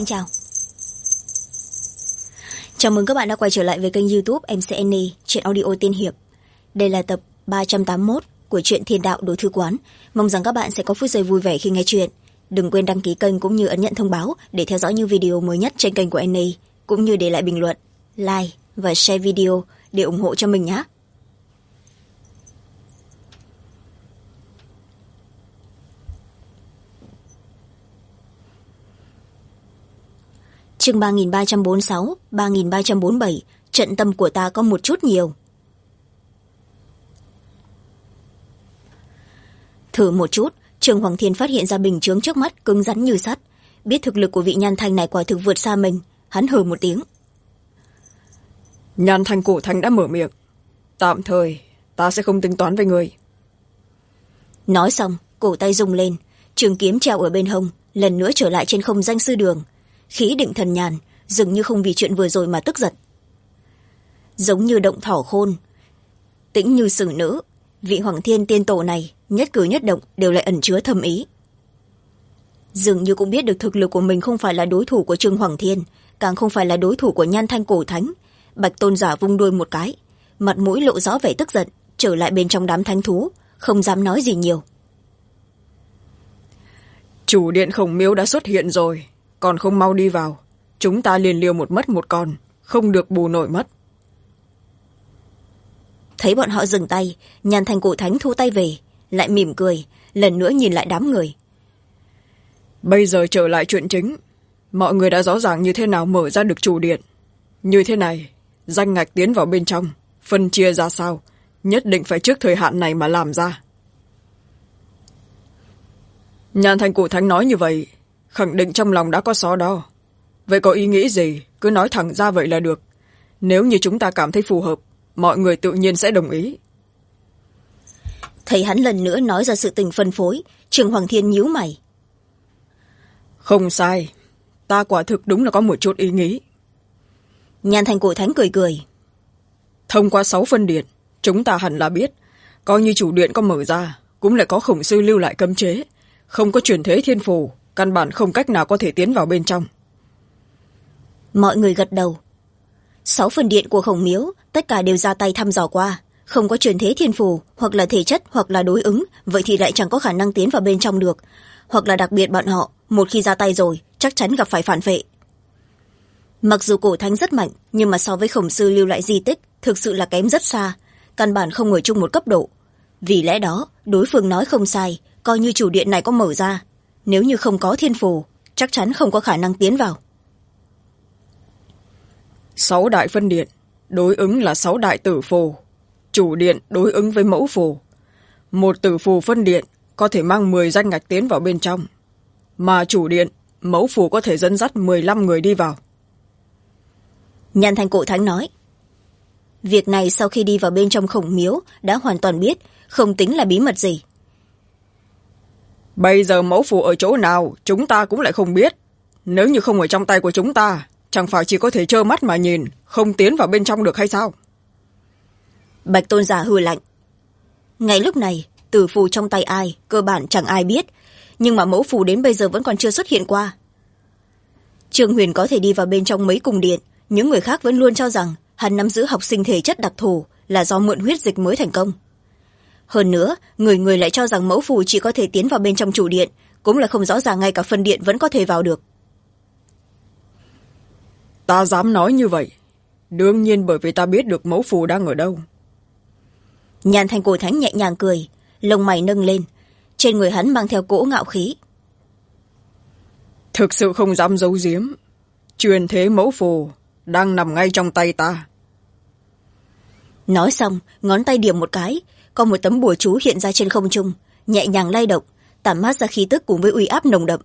Thanh chào. Chào mừng các bạn đã quay trở lại với kênh YouTube MC Annie, truyện audio tiên hiệp. Đây là tập 381 của truyện Thiên Đạo Đồ Thư Quán. Mong rằng các bạn sẽ có phút giây vui vẻ khi nghe truyện. Đừng quên đăng ký kênh cũng như ấn nhận thông báo để theo dõi những video mới nhất trên kênh của Annie, cũng như để lại bình luận, like và share video để ủng hộ cho mình nhé. Chương 3346, 3347, trận tâm của ta có một chút nhiều. Thử một chút, Trương Hoàng Thiên phát hiện ra bình chướng trước mắt cứng rắn như sắt. Biết thực lực của vị Nhan Thanh này quả thực vượt xa mình, hắn hừ một tiếng. Nhan Thanh cổ thanh đã mở miệng. Tạm thời, ta sẽ không tính toán với người. Nói xong, cổ tay rung lên, trường kiếm treo ở bên hông, lần nữa trở lại trên không danh sư đường. Khí định thần nhàn, dường như không vì chuyện vừa rồi mà tức giận. Giống như động thỏ khôn, tĩnh như xử nữ, vị Hoàng Thiên tiên tổ này nhất cử nhất động đều lại ẩn chứa thâm ý. Dường như cũng biết được thực lực của mình không phải là đối thủ của Trương Hoàng Thiên, càng không phải là đối thủ của Nhan Thanh cổ thánh. Bạch tôn giả vung đuôi một cái, mặt mũi lộ rõ vẻ tức giận, trở lại bên trong đám thánh thú, không dám nói gì nhiều. Chủ điện Khổng Miếu đã xuất hiện rồi, còn không mau đi vào, chúng ta liền liều một mất một còn, không được bù nổi mất. Thấy bọn họ dừng tay, Nhan Thanh cổ thánh thu tay về, lại mỉm cười, lần nữa nhìn lại đám người. Bây giờ trở lại chuyện chính, mọi người đã rõ ràng như thế nào mở ra được chủ điện. Như thế này, danh ngạch tiến vào bên trong, phân chia ra sao, nhất định phải trước thời hạn này mà làm ra. Nhan Thanh cổ thánh nói như vậy, khẳng định trong lòng đã có so đo. Vậy có ý nghĩ gì, cứ nói thẳng ra vậy là được. Nếu như chúng ta cảm thấy phù hợp, mọi người tự nhiên sẽ đồng ý. Thấy hắn lần nữa nói ra sự tình phân phối, Trương Hoàng Thiên nhíu mày. Không sai, ta quả thực đúng là có một chút ý nghĩ. Nhan Thanh cổ thánh cười cười. Thông qua 6 phân điện, chúng ta hẳn là biết, coi như chủ điện có mở ra, cũng lại có khổng sư lưu lại cấm chế, không có chuyển thế thiên phù, căn bản không cách nào có thể tiến vào bên trong. Mọi người gật đầu. 6 phần điện của Khổng Miếu tất cả đều ra tay thăm dò qua, không có truyền thế thiên phù, hoặc là thể chất, hoặc là đối ứng, vậy thì lại chẳng có khả năng tiến vào bên trong được. Hoặc là đặc biệt bọn họ, một khi ra tay rồi, chắc chắn gặp phải phản vệ. Mặc dù cổ thánh rất mạnh, nhưng mà so với Khổng sư lưu lại di tích, thực sự là kém rất xa, căn bản không ở chung một cấp độ. Vì lẽ đó, đối phương nói không sai, coi như chủ điện này có mở ra, nếu như không có thiên phù, chắc chắn không có khả năng tiến vào. 6 đại phân điện, đối ứng là 6 đại tử phù. Chủ điện đối ứng với mẫu phù. Một tử phù phân điện có thể mang 10 danh ngạch tiến vào bên trong. Mà chủ điện, mẫu phù có thể dẫn dắt 15 người đi vào. Nhan Thanh cổ thánh nói. Việc này sau khi đi vào bên trong Khổng Miếu đã hoàn toàn biết, không tính là bí mật gì. Bây giờ mẫu phù ở chỗ nào chúng ta cũng lại không biết. Nếu như không ở trong tay của chúng ta, chẳng phải chỉ có thể trơ mắt mà nhìn, không tiến vào bên trong được hay sao? Bạch tôn giả hừ lạnh. Ngay lúc này, tử phù trong tay ai, cơ bản chẳng ai biết, nhưng mà mẫu phù đến bây giờ vẫn còn chưa xuất hiện qua. Trương Huyền có thể đi vào bên trong mấy cung điện, những người khác vẫn luôn cho rằng hắn nắm giữ học sinh thể chất đặc thù là do mượn huyết dịch mới thành công. Hơn nữa, người lại cho rằng mẫu phù chỉ có thể tiến vào bên trong chủ điện, cũng là không rõ ràng ngay cả phân điện vẫn có thể vào được. Ta dám nói như vậy, đương nhiên bởi vì ta biết được mẫu phù đang ở đâu. Nhan Thanh cổ thánh nhẹ nhàng cười, lông mày nâng lên, trên người hắn mang theo cỗ ngạo khí. Thực sự không dám giấu giếm, truyền thế mẫu phù đang nằm ngay trong tay ta. Nói xong, ngón tay điểm một cái, có một tấm bùa chú hiện ra trên không trung, nhẹ nhàng lay động, tản mát ra khí tức cùng với uy áp nồng đậm.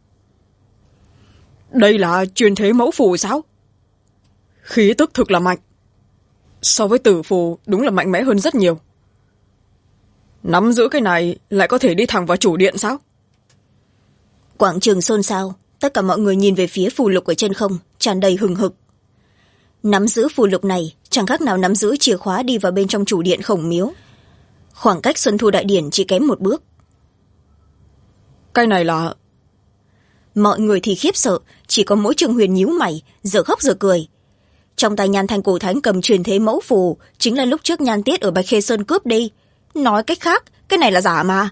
Đây là truyền thế mẫu phù sao? Khí tức thực là mạnh. So với tử phù đúng là mạnh mẽ hơn rất nhiều. Nắm giữ cái này lại có thể đi thẳng vào chủ điện sao? Quảng trường xôn xao, tất cả mọi người nhìn về phía phù lục ở trên không, tràn đầy hừng hực. Nắm giữ phù lục này chẳng khác nào nắm giữ chìa khóa đi vào bên trong chủ điện Khổng Miếu. Khoảng cách Xuân Thu Đại Điển chỉ kém một bước. Cái này là... mọi người thì khiếp sợ, chỉ có mỗi Trương Huyền nhíu mày, giờ khóc giờ cười. Trong tay Nhan Thanh cổ thánh cầm truyền thế mẫu phù, chính là lúc trước Nhan Tiết ở Bạch Khê Sơn cướp đi. Nói cách khác, cái này là giả mà.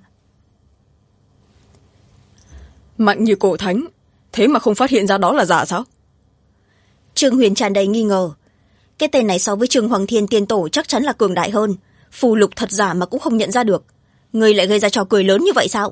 Mạnh như cổ thánh, thế mà không phát hiện ra đó là giả sao? Trương Huyền tràn đầy nghi ngờ. Cái tên này so với Trương Hoàng Thiên Tiên Tổ chắc chắn là cường đại hơn. Phù lục thật giả mà cũng không nhận ra được. Người lại gây ra trò cười lớn như vậy sao?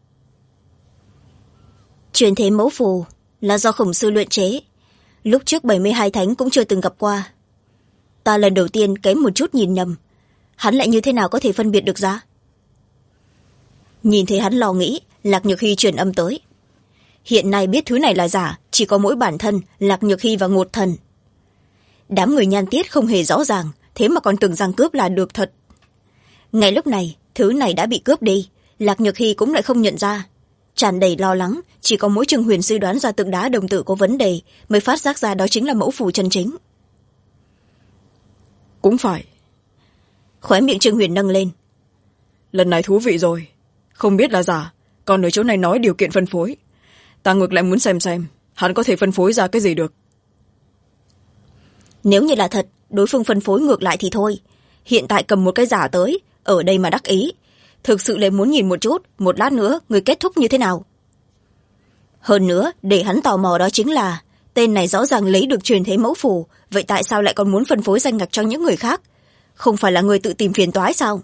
Truyền thế mẫu phù là do Khổng Sư luyện chế. Lúc trước 72 thánh cũng chưa từng gặp qua. Ta lần đầu tiên kém một chút nhìn nhầm. Hắn lại như thế nào có thể phân biệt được ra? Nhìn thấy hắn lo nghĩ, Lạc Nhược Hy truyền âm tới. Hiện nay biết thứ này là giả, chỉ có mỗi bản thân Lạc Nhược Hy và Ngột Thần. Đám người Nhan Tiết không hề rõ ràng, thế mà còn tưởng rằng cướp là được thật. Ngay lúc này, thứ này đã bị cướp đi, Lạc Nhược Hy cũng lại không nhận ra. Tràn đầy lo lắng, chỉ có mỗi Trương Huyền suy đoán ra tượng đá đồng tử có vấn đề, mới phát giác ra đó chính là mẫu phù chân chính. Cũng phải. Khóe miệng Trương Huyền nâng lên. Lần này thú vị rồi. Không biết là giả, còn ở chỗ này nói điều kiện phân phối. Ta ngược lại muốn xem hắn có thể phân phối ra cái gì được. Nếu như là thật, đối phương phân phối ngược lại thì thôi. Hiện tại cầm một cái giả tới, ở đây mà đắc ý. Thực sự lại muốn nhìn một chút, một lát nữa người kết thúc như thế nào. Hơn nữa, để hắn tò mò đó chính là tên này rõ ràng lấy được truyền thế mẫu phù, vậy tại sao lại còn muốn phân phối danh ngạch cho những người khác? Không phải là người tự tìm phiền toái sao?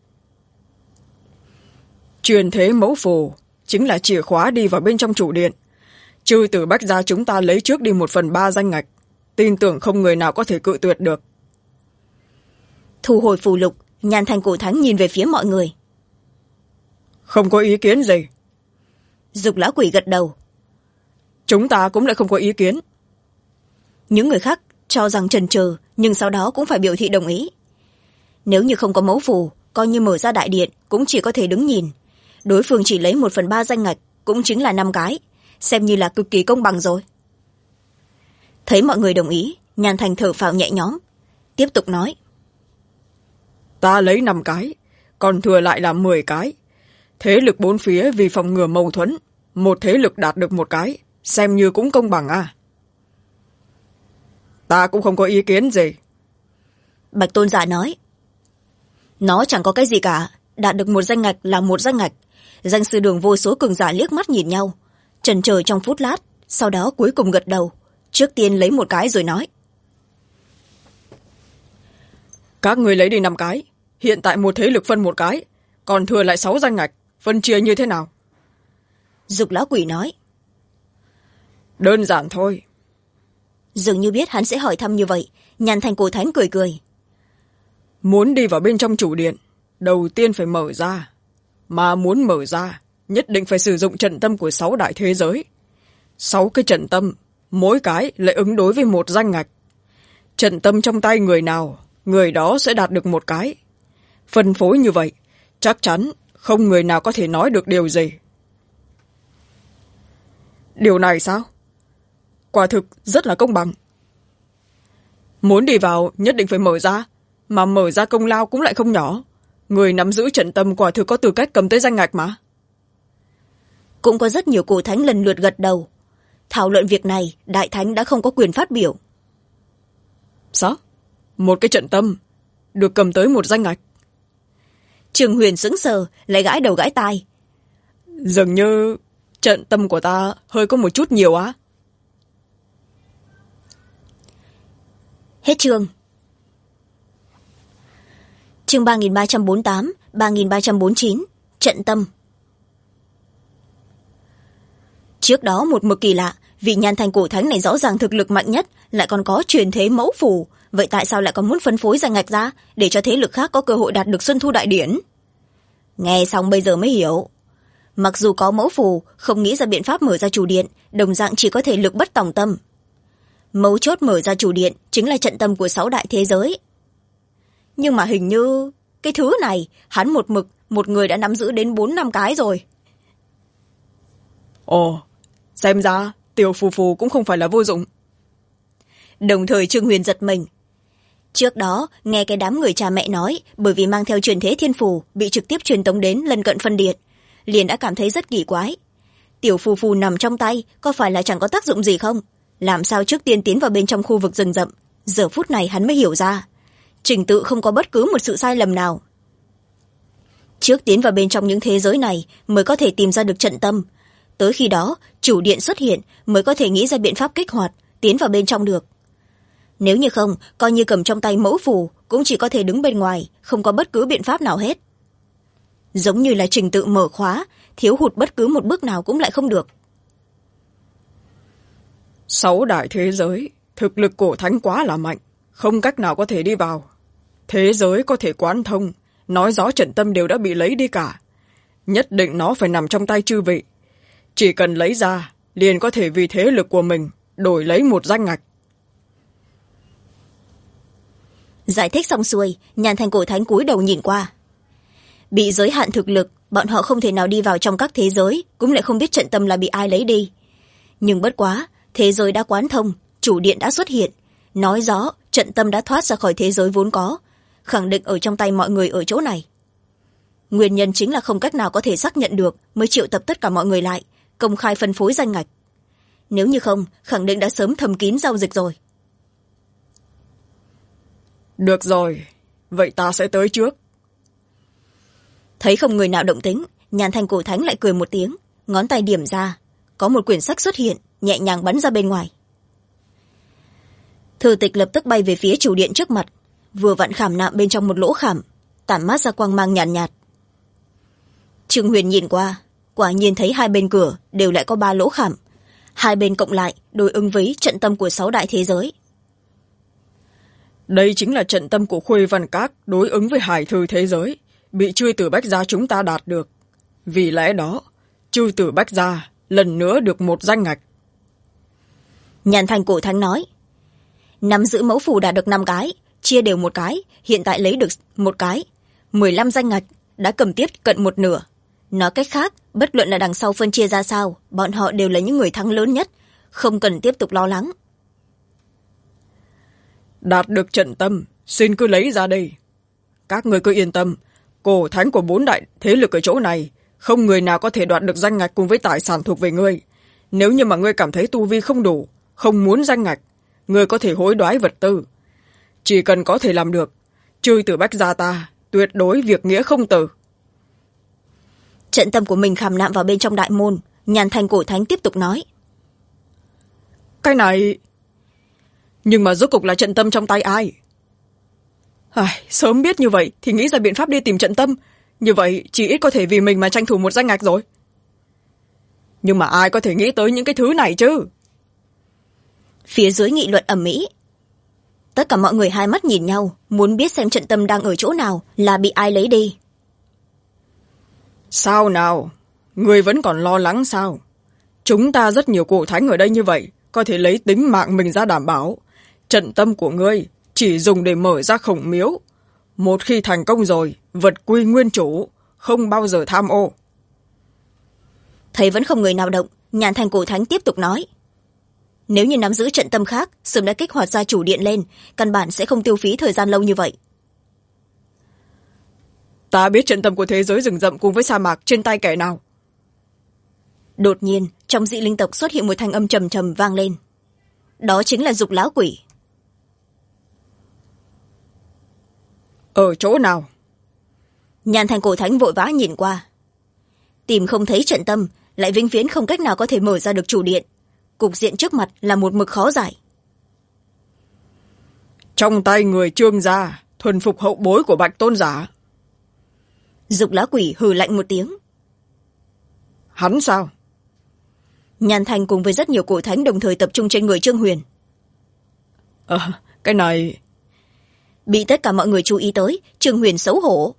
Truyền thế mẫu phù chính là chìa khóa đi vào bên trong chủ điện. Chư tử Bách gia chúng ta lấy trước đi 1/3 danh ngạch, tin tưởng không người nào có thể cự tuyệt được. Thu hồi phù lục, Nhan Thanh cổ thánh nhìn về phía mọi người. Không có ý kiến gì. Dục lão quỷ gật đầu. Chúng ta cũng lại không có ý kiến. Những người khác cho rằng chần chừ, nhưng sau đó cũng phải biểu thị đồng ý. Nếu như không có mẫu phù, coi như mở ra đại điện cũng chỉ có thể đứng nhìn. Đối phương chỉ lấy 1/3 danh ngạch, cũng chính là 5 cái, xem như là cực kỳ công bằng rồi. Thấy mọi người đồng ý, Nhan Thanh thở phào nhẹ nhõm, tiếp tục nói. Ta lấy 5 cái, còn thừa lại là 10 cái. Thế lực bốn phía vì phòng ngừa mâu thuẫn, một thế lực đạt được 1 cái, xem như cũng công bằng à. Ta cũng không có ý kiến gì. Bạch Tôn giả nói. Nó chẳng có cái gì cả, đạt được 1 danh ngạch là 1 danh ngạch. Danh sư đường vô số cường giả liếc mắt nhìn nhau, chần chờ trong phút lát, sau đó cuối cùng gật đầu, trước tiên lấy 1 cái rồi nói. Các người lấy đi 5 cái, hiện tại một thế lực phân 1 cái, còn thừa lại 6 danh ngạch, phân chia như thế nào? Dục lão quỷ nói. Đơn giản thôi. Dường như biết hắn sẽ hỏi thăm như vậy, Nhan Thanh cổ thánh cười cười. Muốn đi vào bên trong chủ điện, đầu tiên phải mở ra. Mà muốn mở ra, nhất định phải sử dụng trận tâm của 6 đại thế giới. 6 cái trận tâm, mỗi cái lại ứng đối với 1 danh ngạch. Trận tâm trong tay người nào, người đó sẽ đạt được 1 cái. Phân phối như vậy, chắc chắn không người nào có thể nói được điều gì. Điều này sao? Quả thực rất là công bằng. Muốn đi vào nhất định phải mở ra, mà mở ra công lao cũng lại không nhỏ. Người nắm giữ trận tâm quả thực có tư cách cầm tới danh ngạch mà. Cũng có rất nhiều cổ thánh lần lượt gật đầu. Thảo luận việc này, đại thánh đã không có quyền phát biểu. Sao? Một cái trận tâm được cầm tới 1 danh ngạch? Trương Huyền sững sờ, lại gãi đầu gãi tai. Dường như trận tâm của ta hơi có một chút nhiều á. Hết chương. Chương 3348, 3349, trận tâm. Trước đó một mực kỳ lạ, vị Nhan Thanh cổ thánh này rõ ràng thực lực mạnh nhất, lại còn có truyền thế mẫu phù, vậy tại sao lại còn muốn phân phối danh ngạch ra để cho thế lực khác có cơ hội đạt được Xuân Thu Đại Điển? Nghe xong bây giờ mới hiểu. Mặc dù có mẫu phù, không nghĩ ra biện pháp mở ra chủ điện, đồng dạng chỉ có thể lực bất tòng tâm. Mấu chốt mở ra chủ điện chính là trận tâm của 6 đại thế giới. Nhưng mà hình như cái thứ này hắn một người đã nắm giữ đến 4-5 cái rồi. Ồ, xem ra tiểu phù phù cũng không phải là vô dụng. Đồng thời Trương Huyền giật mình. Trước đó nghe cái đám người cha mẹ nói, bởi vì mang theo truyền thế thiên phù bị trực tiếp truyền tống đến lân cận phân điện, liền đã cảm thấy rất kỳ quái. tiểu phù phù nằm trong tay có phải là chẳng có tác dụng gì không? Làm sao trước tiên tiến vào bên trong khu vực rừng rậm? Giờ phút này hắn mới hiểu ra trình tự không có bất cứ một sự sai lầm nào. Trước tiến vào bên trong những thế giới này mới có thể tìm ra được trận tâm. Tới khi đó chủ điện xuất hiện mới có thể nghĩ ra biện pháp kích hoạt tiến vào bên trong được. Nếu như không, coi như cầm trong tay mẫu phù cũng chỉ có thể đứng bên ngoài, không có bất cứ biện pháp nào hết. Giống như là trình tự mở khóa, thiếu hụt bất cứ một bước nào cũng lại không được. 6 đại thế giới, thực lực cổ thánh quá là mạnh, không cách nào có thể đi vào. Thế giới có thể quán thông, nói rõ trận tâm đều đã bị lấy đi cả. Nhất định nó phải nằm trong tay chư vị. Chỉ cần lấy ra, liền có thể vì thế lực của mình đổi lấy một danh ngạch. Giải thích xong xuôi, Nhàn Thành Cổ Thánh cúi đầu nhìn qua. Bị giới hạn thực lực, bọn họ không thể nào đi vào trong các thế giới, cũng lại không biết trận tâm là bị ai lấy đi. Nhưng bất quá, thế giới đã quán thông, chủ điện đã xuất hiện, nói rõ trận tâm đã thoát ra khỏi thế giới vốn có, khẳng định ở trong tay mọi người ở chỗ này. Nguyên nhân chính là không cách nào có thể xác nhận được mới triệu tập tất cả mọi người lại, công khai phân phối danh ngạch. Nếu như không, khẳng định đã sớm thầm kín giao dịch rồi. Được rồi, vậy ta sẽ tới trước. Thấy không người nào động tính, Nhàn Thành Cổ Thánh lại cười một tiếng, ngón tay điểm ra, có một quyển sách xuất hiện, nhẹ nhàng bắn ra bên ngoài. Thư tịch lập tức bay về phía chủ điện trước mặt, vừa vặn khảm nạm bên trong một lỗ khảm, tản mát ra quang mang nhàn nhạt. Trương Huyền nhìn qua, quả nhiên thấy hai bên cửa đều lại có 3 lỗ khảm, hai bên cộng lại đối ứng với trận tâm của 6 đại thế giới. Đây chính là trận tâm của Khuê Văn Các đối ứng với Hải Thư thế giới, bị Chư Tử Bách Gia chúng ta đạt được. Vì lẽ đó, Chư Tử Bách Gia lần nữa được một danh ngạch. Nhàn Thành Cổ Thánh nói, nắm giữ mẫu phù đạt được 5 cái, chia đều một cái, hiện tại lấy được một cái, 15 danh ngạch, đã cầm tiếp cận một nửa. Nói cách khác, bất luận là đằng sau phân chia ra sao, bọn họ đều là những người thắng lớn nhất, không cần tiếp tục lo lắng. Đạt được trận tâm, xin cứ lấy ra đây. Các người cứ yên tâm, cổ thánh của 4 đại thế lực ở chỗ này, không người nào có thể đoạt được danh ngạch cùng với tài sản thuộc về ngươi. Nếu như mà ngươi cảm thấy tu vi không đủ, không muốn danh ngạch, ngươi có thể hối đoái vật tư. Chỉ cần có thể làm được, Chư Tử Bách Gia ta tuyệt đối việc nghĩa không từ. Trận tâm của mình khảm nạm vào bên trong đại môn, Nhàn Thành Cổ Thánh tiếp tục nói. Cái này... Nhưng mà rốt cục là trận tâm trong tay ai? Sớm biết như vậy thì nghĩ ra biện pháp đi tìm trận tâm. Như vậy chỉ ít có thể vì mình mà tranh thủ một danh ngạch rồi. Nhưng mà ai có thể nghĩ tới những cái thứ này chứ? Phía dưới nghị luận ầm ĩ. Tất cả mọi người hai mắt nhìn nhau, muốn biết xem trận tâm đang ở chỗ nào, là bị ai lấy đi. Sao nào? Người vẫn còn lo lắng sao? Chúng ta rất nhiều cổ thánh ở đây như vậy, có thể lấy tính mạng mình ra đảm bảo. Trận tâm của ngươi chỉ dùng để mở ra khổng miếu. Một khi thành công rồi, vật quy nguyên chủ, không bao giờ tham ô. Thấy vẫn không người nào động, Nhàn Thành Cổ Thánh tiếp tục nói. Nếu như nắm giữ trận tâm khác, sớm đã kích hoạt ra chủ điện lên, căn bản sẽ không tiêu phí thời gian lâu như vậy. Ta biết trận tâm của thế giới rừng rậm cùng với sa mạc trên tay kẻ nào. Đột nhiên, trong dị linh tộc xuất hiện một thanh âm trầm trầm vang lên. Đó chính là Dục Lão Quỷ. Ở chỗ nào? Nhàn Thành Cổ Thánh vội vã nhìn qua. Tìm không thấy trận tâm, lại vĩnh viễn không cách nào có thể mở ra được chủ điện. Cục diện trước mặt là một mực khó giải. Trong tay người Trương gia, thuần phục hậu bối của Bạch Tôn giả. Dục Lão Quỷ hừ lạnh một tiếng. Hắn sao? Nhàn Thành cùng với rất nhiều cổ thánh đồng thời tập trung trên người Trương Huyền. Cái này... Bị tất cả mọi người chú ý tới, Trương Huyền xấu hổ.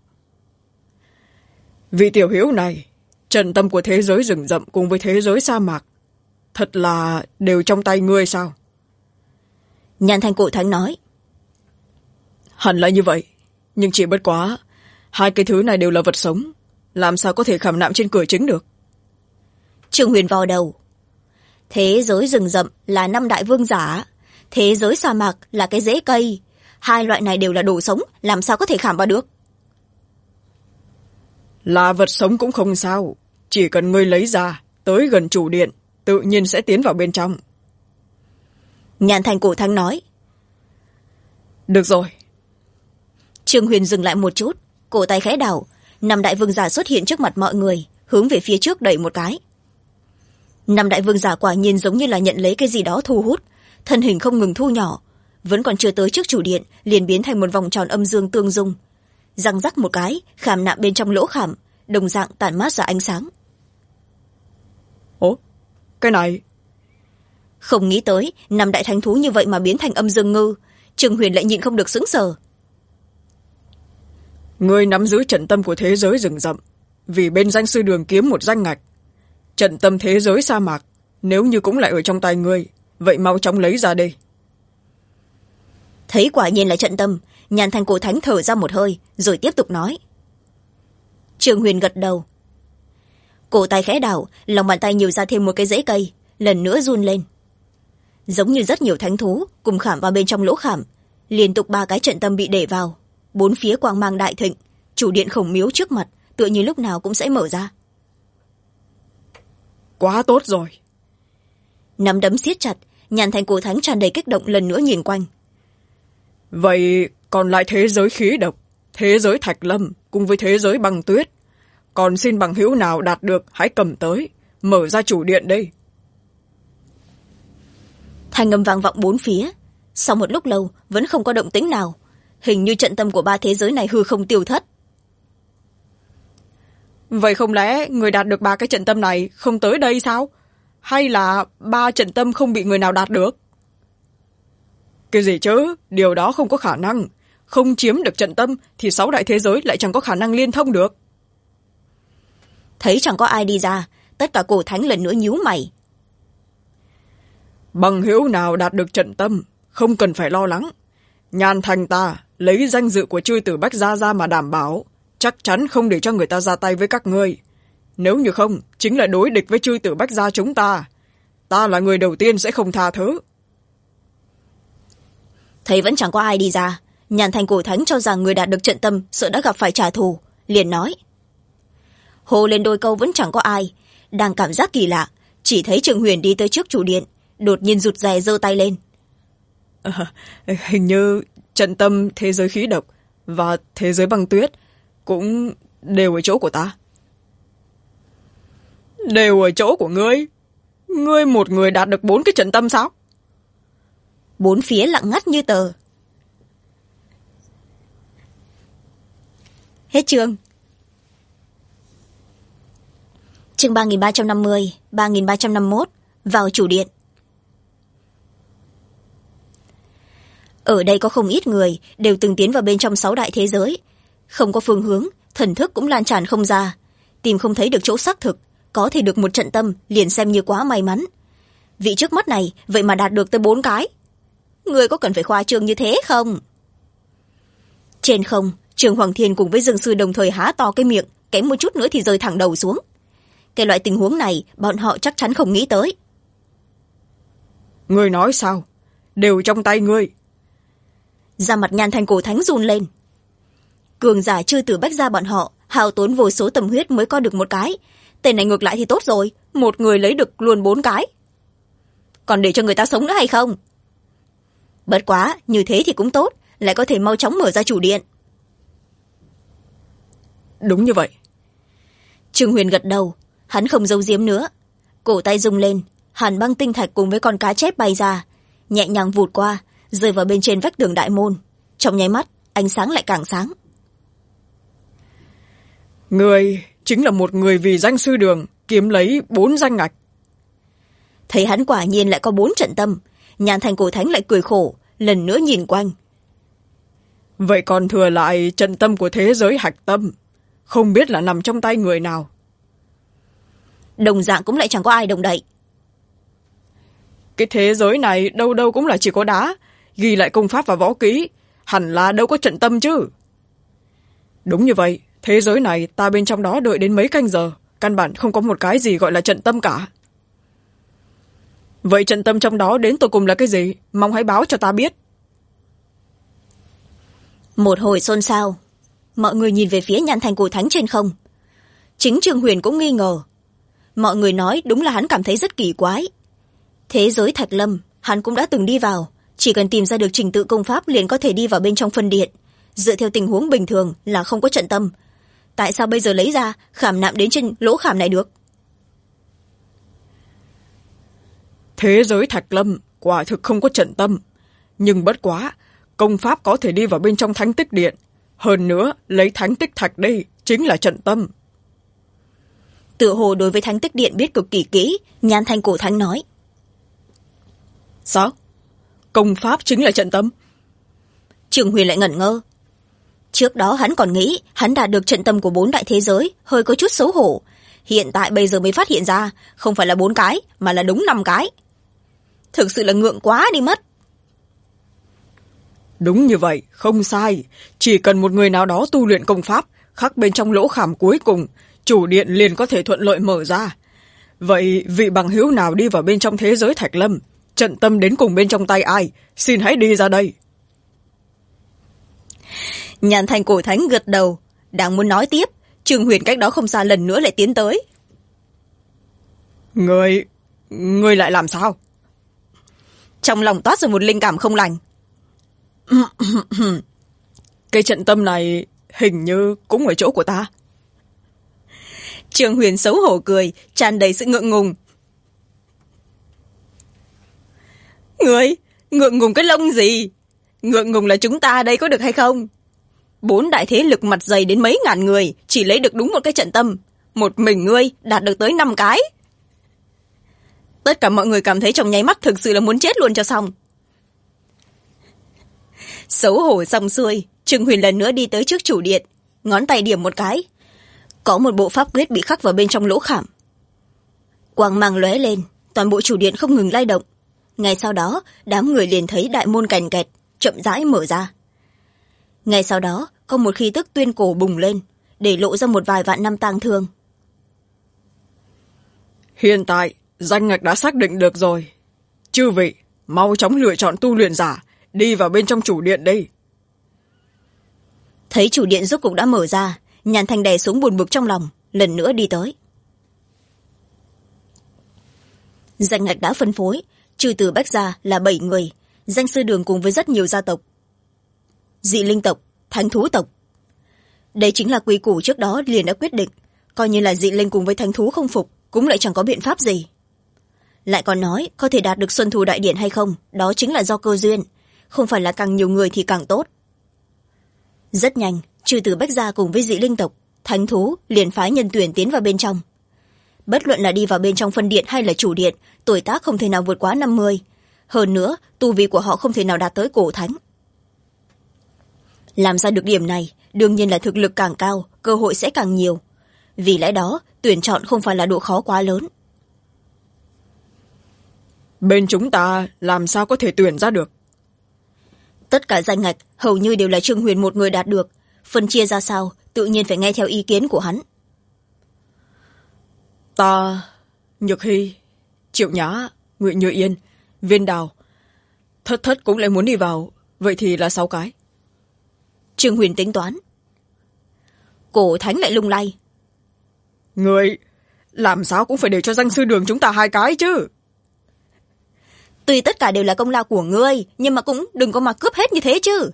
Vị tiểu hiếu này, trận tâm của thế giới rừng rậm cùng với thế giới sa mạc, thật là đều trong tay ngươi sao? Nhàn Thành Cổ Thánh nói. Hẳn là như vậy, nhưng chỉ bất quá, hai cái thứ này đều là vật sống, làm sao có thể khảm nạm trên cửa chính được? Trương Huyền vào đầu. Thế giới rừng rậm là 5 đại vương giả, thế giới sa mạc là cái rễ cây, hai loại này đều là đồ sống, làm sao có thể khảm vào được? Là vật sống cũng không sao, chỉ cần ngươi lấy ra, tới gần chủ điện tự nhiên sẽ tiến vào bên trong. Nhàn Thành Cổ Thánh nói. Được rồi. Trương Huyền dừng lại một chút, cổ tay khẽ đảo, 5 đại vương giả xuất hiện trước mặt mọi người, hướng về phía trước đẩy một cái. 5 đại vương giả quả nhiên giống như là nhận lấy cái gì đó thu hút, thân hình không ngừng thu nhỏ, vẫn còn chưa tới trước chủ điện liền biến thành một vòng tròn âm dương tương dung, răng rắc một cái khảm nạm bên trong lỗ khảm, đồng dạng tản mát ra ánh sáng. Ủa, cái này... Không nghĩ tới 5 đại thánh thú như vậy mà biến thành âm dương ngư, Trương Huyền lại nhịn không được sững sờ. Ngươi nắm giữ trận tâm của thế giới rừng rậm, vì bên danh sư đường kiếm một danh ngạch. Trận tâm thế giới sa mạc, nếu như cũng lại ở trong tay ngươi, vậy mau chóng lấy ra đi. Thấy quả nhiên là trận tâm, Nhàn Thành Cổ Thánh thở ra một hơi, rồi tiếp tục nói. Trương Huyền gật đầu. Cổ tay khẽ đảo, lòng bàn tay nhiều ra thêm một cái rễ cây, lần nữa run lên. Giống như rất nhiều thánh thú cùng khảm vào bên trong lỗ khảm, liên tục 3 cái trận tâm bị để vào, 4 phía quang mang đại thịnh, chủ điện khổng miếu trước mặt tựa như lúc nào cũng sẽ mở ra. Quá tốt rồi. Nắm đấm siết chặt, Nhàn Thành Cổ Thánh tràn đầy kích động lần nữa nhìn quanh. Vậy còn lại thế giới khí độc, thế giới thạch lâm cùng với thế giới băng tuyết, còn xin bằng hữu nào đạt được hãy cầm tới, mở ra chủ điện đây. Thanh âm vang vọng 4 phía, sau một lúc lâu vẫn không có động tĩnh nào, hình như trận tâm của 3 thế giới này hư không tiêu thất. Vậy không lẽ người đạt được 3 cái trận tâm này không tới đây sao? Hay là 3 trận tâm không bị người nào đạt được? Cái gì chứ? Điều đó không có khả năng. Không chiếm được trận tâm thì 6 đại thế giới lại chẳng có khả năng liên thông được. Thấy chẳng có ai đi ra, tất cả cổ thánh lần nữa nhíu mày. Bằng hữu nào đạt được trận tâm, không cần phải lo lắng. Nhàn Thành ta lấy danh dự của chư tử Bách Gia ra mà đảm bảo, chắc chắn không để cho người ta ra tay với các ngươi. Nếu như không, chính là đối địch với chư tử Bách Gia chúng ta. Ta là người đầu tiên sẽ không tha thứ. Thấy vẫn chẳng có ai đi ra, Nhàn Thành Cổ Thánh cho rằng người đạt được trận tâm sợ đã gặp phải trả thù, liền nói. Hô lên đôi câu vẫn chẳng có ai, đang cảm giác kỳ lạ, chỉ thấy Trương Huyền đi tới trước chủ điện, đột nhiên rụt rè giơ tay lên. Hình như trận tâm thế giới khí độc và thế giới băng tuyết cũng đều ở chỗ của ta. Đều ở chỗ của ngươi? Ngươi một người đạt được 4 cái trận tâm sao? 4 phía lặng ngắt như tờ. Hết chương. Chương 3350, 3351, vào chủ điện. Ở đây có không ít người đều từng tiến vào bên trong 6 đại thế giới, không có phương hướng, thần thức cũng lan tràn không ra, tìm không thấy được chỗ xác thực, có thể được một trận tâm liền xem như quá may mắn. Vị trước mắt này vậy mà đạt được tới 4 cái. Người có cần phải khoa trương như thế không? Trên không, Trường Hoàng Thiên cùng với Dương Sư đồng thời há to cái miệng, kém một chút nữa thì rơi thẳng đầu xuống. Cái loại tình huống này bọn họ chắc chắn không nghĩ tới. Ngươi nói sao? Đều trong tay ngươi. Da mặt Nhàn Thành Cổ Thánh run lên. Cường giả chư tử Bách Gia bọn họ hao tốn vô số tâm huyết mới có được một cái. Tên này ngược lại thì tốt rồi, một người lấy được luôn 4 cái. Còn để cho người ta sống nữa hay không? Bất quá, như thế thì cũng tốt, lại có thể mau chóng mở ra chủ điện. Đúng như vậy. Trương Huyền gật đầu, hắn không giấu giếm nữa. Cổ tay rung lên, hàn băng tinh thạch cùng với con cá chép bay ra, nhẹ nhàng vụt qua, rơi vào bên trên vách tường đại môn. Trong nháy mắt, ánh sáng lại càng sáng. Người chính là một người vì danh sư đường kiếm lấy 4 danh ngạch. Thấy hắn quả nhiên lại có 4 trận tâm, Nhàn Thành Cổ Thánh lại cười khổ, lần nữa nhìn quanh. Vậy còn thừa lại trận tâm của thế giới hạch tâm, không biết là nằm trong tay người nào. Đồng dạng cũng lại chẳng có ai động đậy. Cái thế giới này đâu đâu cũng là chỉ có đá, ghi lại công pháp và võ kỹ, hẳn là đâu có trận tâm chứ. Đúng như vậy, thế giới này ta bên trong đó đợi đến mấy canh giờ, căn bản không có một cái gì gọi là trận tâm cả. Vậy trận tâm trong đó đến tột cùng là cái gì? Mong hãy báo cho ta biết. Một hồi xôn xao, mọi người nhìn về phía Nhàn Thành Cổ Thánh trên không. Chính Trương Huyền cũng nghi ngờ. mọi người nói đúng là hắn cảm thấy rất kỳ quái. Thế giới Thạch Lâm hắn cũng đã từng đi vào, chỉ cần tìm ra được trình tự công pháp liền có thể đi vào bên trong phân điện. Dựa theo tình huống bình thường là không có trận tâm, tại sao bây giờ lấy ra khảm nạm đến trên lỗ khảm này được? Thế giới Thạch Lâm quả thực không có trận tâm, nhưng bất quá công pháp có thể đi vào bên trong thánh tích điện, hơn nữa lấy thánh tích thạch đây chính là trận tâm. Tựa hồ đối với thánh tích điện biết cực kỳ kỹ, Nhan Thanh Cổ Thánh nói. Sao? Công pháp chính là trận tâm? Trường Huyền lại ngẩn ngơ. Trước đó hắn còn nghĩ hắn đạt được trận tâm của 4 đại thế giới, hơi có chút xấu hổ. Hiện tại bây giờ mới phát hiện ra, không phải là 4 cái, mà là đúng 5 cái. Thực sự là ngượng quá đi mất. Đúng như vậy, không sai. Chỉ cần một người nào đó tu luyện công pháp, khắc bên trong lỗ khảm cuối cùng, chủ điện liền có thể thuận lợi mở ra. Vậy vị bằng hữu nào đi vào bên trong thế giới Thạch Lâm, trận tâm đến cùng bên trong tay ai, xin hãy đi ra đây. Nhan Thanh Cổ Thánh gật đầu, đang muốn nói tiếp, Trường Huyền cách đó không xa lần nữa lại tiến tới. Người lại làm sao? Trong lòng toát ra một linh cảm không lành. Cái trận tâm này hình như cũng ở chỗ của ta. Trường Huyền xấu hổ cười, tràn đầy sự ngượng ngùng. Người ngượng ngùng cái lông gì? Ngượng ngùng là chúng ta đây có được hay không? 4 đại thế lực mặt dày đến mấy ngàn người chỉ lấy được đúng một cái trận tâm, một mình ngươi đạt được tới 5 cái. Tất cả mọi người cảm thấy trong nháy mắt thực sự là muốn chết luôn cho xong. Xấu hổ xong xuôi, Trường Huyền lần nữa đi tới trước chủ điện, ngón tay điểm một cái, có một bộ pháp quyết bị khắc vào bên trong lỗ khảm. Quang mang lóe lên, toàn bộ chủ điện không ngừng lay động. Ngay sau đó đám người liền thấy đại môn cành kẹt chậm rãi mở ra. Ngay sau đó có một khí tức tuyên cổ bùng lên, để lộ ra một vài vạn năm tang thương. Hiện tại danh ngạch đã xác định được rồi, chư vị mau chóng lựa chọn tu luyện giả đi vào bên trong chủ điện đây. Thấy chủ điện rốt cục đã mở ra, Nhan Thanh đè xuống buồn bực trong lòng, lần nữa đi tới. Danh ngạch đã phân phối, trừ từ Bách gia là 7 người, danh sư đường cùng với rất nhiều gia tộc, dị linh tộc, thánh thú tộc. Đây chính là quy củ trước đó liền đã quyết định, coi như là dị linh cùng với thánh thú không phục cũng lại chẳng có biện pháp gì. Lại còn nói có thể đạt được Xuân Thù Đại Điển hay không, đó chính là do cơ duyên, không phải là càng nhiều người thì càng tốt. Rất nhanh, trừ từ Bách gia cùng với dị linh tộc, thánh thú liền phái nhân tuyển tiến vào bên trong. Bất luận là đi vào bên trong phân điện hay là chủ điện, tuổi tác không thể nào vượt quá 50. Hơn nữa, tu vi của họ không thể nào đạt tới cổ thánh. Làm ra được điểm này, đương nhiên là thực lực càng cao, cơ hội sẽ càng nhiều. Vì lẽ đó, tuyển chọn không phải là độ khó quá lớn. Bên chúng ta làm sao có thể tuyển ra được? Tất cả danh ngạch hầu như đều là Trương Huyền một người đạt được. Phân chia ra sao, tự nhiên phải nghe theo ý kiến của hắn. Ta, Nhược Hy, Triệu Nhã, Ngụy Như Yên, Viên Đào, Thất cũng lại muốn đi vào, vậy thì là 6 cái. Trương Huyền tính toán. Cổ thánh lại lung lay. Người làm sao cũng phải để cho danh sư đường chúng ta 2 cái chứ. Tuy tất cả đều là công lao của ngươi, nhưng mà cũng đừng có mà cướp hết như thế chứ.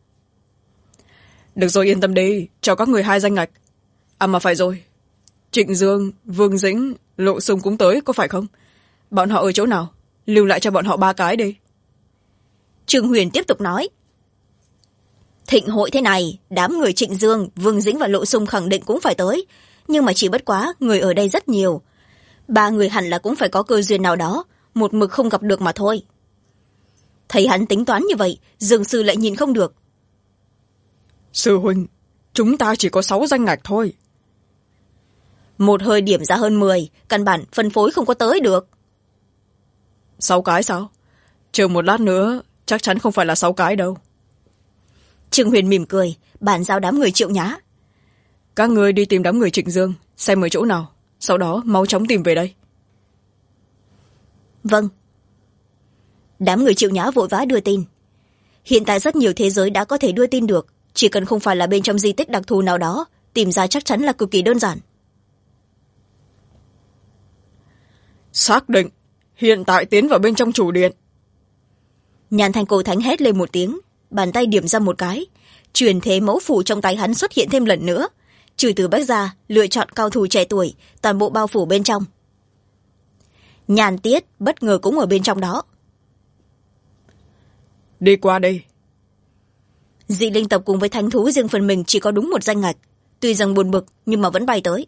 Được rồi, yên tâm đi, cho các người 2 danh ngạch. À mà phải rồi, Trịnh Dương, Vương Dĩnh, Lộ Sung cũng tới, có phải không? Bọn họ ở chỗ nào? Lưu lại cho bọn họ 3 cái đi. Trương Huyền tiếp tục nói. Thịnh hội thế này, đám người Trịnh Dương, Vương Dĩnh và Lộ Sung khẳng định cũng phải tới, nhưng mà chỉ bất quá người ở đây rất nhiều. 3 người hẳn là cũng phải có cơ duyên nào đó, một mực không gặp được mà thôi. Thấy hắn tính toán như vậy, Dương sư lại nhìn không được. Sư huynh, chúng ta chỉ có 6 danh ngạch thôi. Một hơi điểm ra hơn 10, căn bản phân phối không có tới được. 6 cái sao? Chờ một lát nữa, chắc chắn không phải là 6 cái đâu. Trương Huyền mỉm cười, bàn giao đám người Triệu Nhã. Các người đi tìm đám người Trịnh Dương, xem ở chỗ nào, sau đó mau chóng tìm về đây. Vâng. Đám người Triệu Nhã vội vã đưa tin. Hiện tại rất nhiều thế giới đã có thể đưa tin được, chỉ cần không phải là bên trong di tích đặc thù nào đó, tìm ra chắc chắn là cực kỳ đơn giản. Xác định hiện tại tiến vào bên trong chủ điện. Nhàn Thành Cổ Thánh hét lên một tiếng, bàn tay điểm ra một cái, truyền thế mẫu phủ trong tay hắn xuất hiện thêm lần nữa. Trừ Từ Bách Gia lựa chọn cao thủ trẻ tuổi, toàn bộ bao phủ bên trong. Nhàn Tiết bất ngờ cũng ở bên trong đó. Đi qua đây. Dị linh tộc cùng với thánh thú riêng phần mình chỉ có đúng một danh ngạch, tuy rằng buồn bực nhưng mà vẫn bay tới.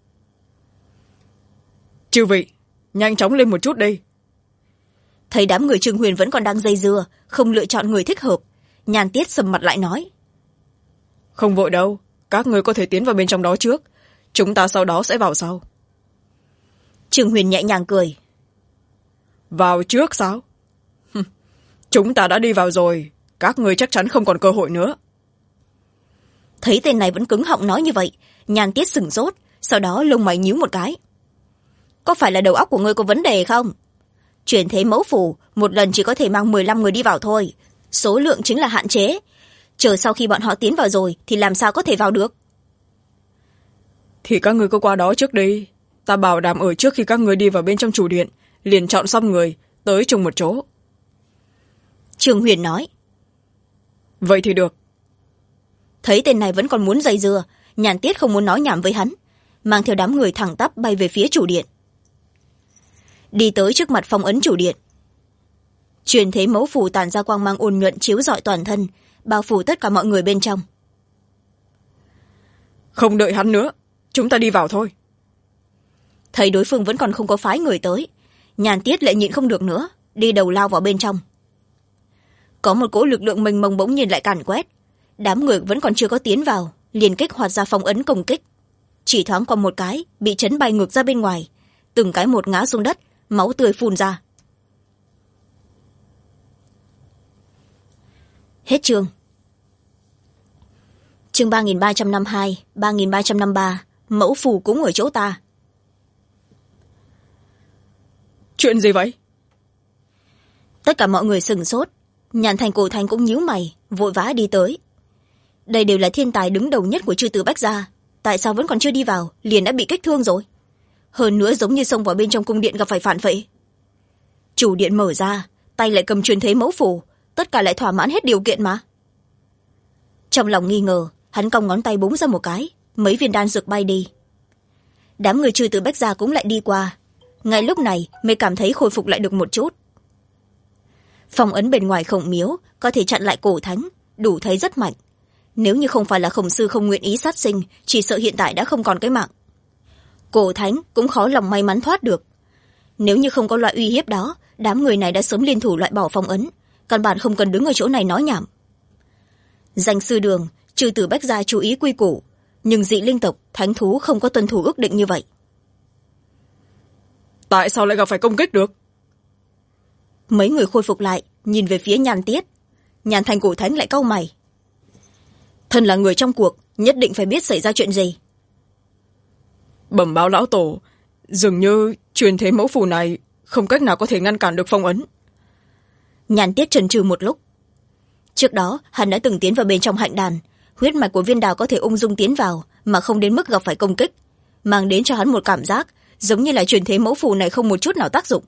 Chư vị, nhanh chóng lên một chút đi. Thấy đám người Trương Huyền vẫn còn đang dây dưa, không lựa chọn người thích hợp, Nhàn Tiết sầm mặt lại nói: Không vội đâu, các người có thể tiến vào bên trong đó trước, chúng ta sau đó sẽ vào sau. Trương Huyền nhẹ nhàng cười: Vào trước sao? Chúng ta đã đi vào rồi, các người chắc chắn không còn cơ hội nữa. Thấy tên này vẫn cứng họng nói như vậy, Nhàn Tiết sửng sốt, sau đó lông mày nhíu một cái. Có phải là đầu óc của ngươi có vấn đề không? Chuyển thế mẫu phủ một lần chỉ có thể mang 15 người đi vào thôi, số lượng chính là hạn chế. Chờ sau khi bọn họ tiến vào rồi thì làm sao có thể vào được? Thì các người cứ qua đó trước đi, ta bảo đảm ở trước khi các người đi vào bên trong chủ điện liền chọn xong người tới chung một chỗ. Trương Huyền nói. Vậy thì được. Thấy tên này vẫn còn muốn dây dưa, Nhàn Tiết không muốn nói nhảm với hắn, mang theo đám người thẳng tắp bay về phía chủ điện. Đi tới trước mặt phong ấn chủ điện, truyền thế mẫu phủ tản ra quang mang ôn nhuận chiếu rọi toàn thân, bao phủ tất cả mọi người bên trong. Không đợi hắn nữa, chúng ta đi vào thôi. Thấy đối phương vẫn còn không có phái người tới, Nhàn Tiết lại nhịn không được nữa, đi đầu lao vào bên trong. Có một cỗ lực lượng mênh mông bỗng nhiên lại càn quét, đám người vẫn còn chưa có tiến vào liền kích hoạt ra phong ấn công kích. Chỉ thoáng qua một cái bị chấn bay ngược ra bên ngoài, từng cái một ngã xuống đất, máu tươi phun ra. Hết chương. Chương 3352, 3353, mẫu phù cũng ở chỗ ta. Chuyện gì vậy? Tất cả mọi người sửng sốt, Nhàn Thành Cổ Thành cũng nhíu mày, vội vã đi tới. Đây đều là thiên tài đứng đầu nhất của Chư Từ Bách Gia, tại sao vẫn còn chưa đi vào liền đã bị kích thương rồi? Hơn nữa giống như xông vào bên trong cung điện gặp phải phản phệ. Chủ điện mở ra, tay lại cầm truyền thế mẫu phù, tất cả lại thỏa mãn hết điều kiện mà. Trong lòng nghi ngờ, hắn cong ngón tay búng ra một cái, mấy viên đan dược bay đi. Đám người Chư Từ Bách Gia cũng lại đi qua, ngay lúc này mới cảm thấy khôi phục lại được một chút. Phong ấn bên ngoài Khổng Miếu có thể chặn lại Cổ Thánh, đủ thấy rất mạnh. Nếu như không phải là Khổng Sư không nguyện ý sát sinh, chỉ sợ hiện tại đã không còn cái mạng. Cổ Thánh cũng khó lòng may mắn thoát được. Nếu như không có loại uy hiếp đó, đám người này đã sớm liên thủ loại bỏ phong ấn, căn bản không cần đứng ở chỗ này nói nhảm. Danh sư đường, Chư Từ Bách Gia chú ý quy củ, nhưng dị linh tộc, thánh thú không có tuân thủ ước định như vậy. Tại sao lại gặp phải công kích được? Mấy người khôi phục lại, nhìn về phía Nhàn Tiết. Nhàn Thành Cổ Thánh lại cau mày. Thân là người trong cuộc, nhất định phải biết xảy ra chuyện gì. Bẩm báo lão tổ, dường như truyền thế mẫu phù này không cách nào có thể ngăn cản được phong ấn. Nhàn Tiết chần chừ một lúc. Trước đó hắn đã từng tiến vào bên trong hạnh đàn, huyết mạch của viên đào có thể ung dung tiến vào mà không đến mức gặp phải công kích, mang đến cho hắn một cảm giác giống như là truyền thế mẫu phù này không một chút nào tác dụng.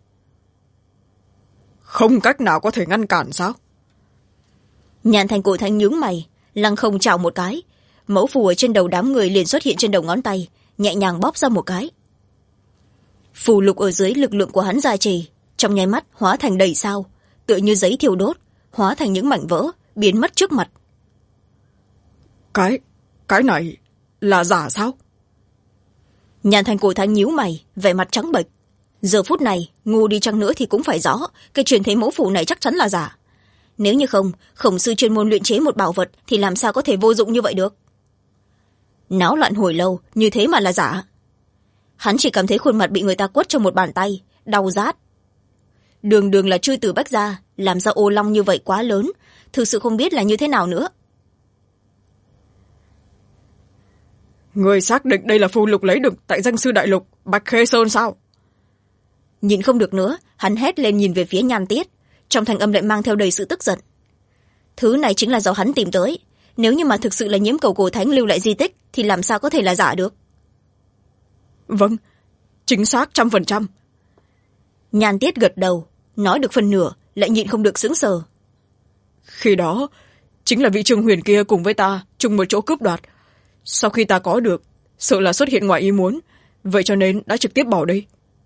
Không cách nào có thể ngăn cản sao? Nhàn Thành Cổ Thánh nhướng mày, lăng không chào một cái, mẫu phù ở trên đầu đám người liền xuất hiện trên đầu ngón tay, nhẹ nhàng bóp ra một cái. Phù lục ở dưới lực lượng của hắn gia trì, trong nháy mắt hóa thành đầy sao, tựa như giấy thiêu đốt, hóa thành những mảnh vỡ, biến mất trước mặt. Cái này là giả sao? Nhàn Thành Cổ Thánh nhíu mày, vẻ mặt trắng bệch. Giờ phút này, ngu đi chăng nữa thì cũng phải rõ, cái truyền thế mẫu phù này chắc chắn là giả. Nếu như không, Khổng Sư chuyên môn luyện chế một bảo vật thì làm sao có thể vô dụng như vậy được? Náo loạn hồi lâu, như thế mà là giả. Hắn chỉ cảm thấy khuôn mặt bị người ta quất trong một bàn tay, đau rát. Đường đường là Chư Từ Bách Gia, làm ra ô long như vậy quá lớn, thực sự không biết là như thế nào nữa. Người xác định đây là phù lục lấy được tại danh sư đại lục Bạch Khê Sơn sao? Nhìn không được nữa, hắn hét lên nhìn về phía Nhan Tiết, trong thanh âm lại mang theo đầy sự tức giận. Thứ này chính là do hắn tìm tới, nếu như mà thực sự là nhiễm cầu Cổ Thánh lưu lại di tích thì làm sao có thể là giả được? Vâng, chính xác 100%. Nhan Tiết gật đầu, nói được phần nửa lại nhịn không được sững sờ. Khi đó chính là vị Trương Huyền kia cùng với ta chung một chỗ cướp đoạt. Sau khi ta có được, sợ là xuất hiện ngoài ý muốn, vậy cho nên đã trực tiếp bỏ đi.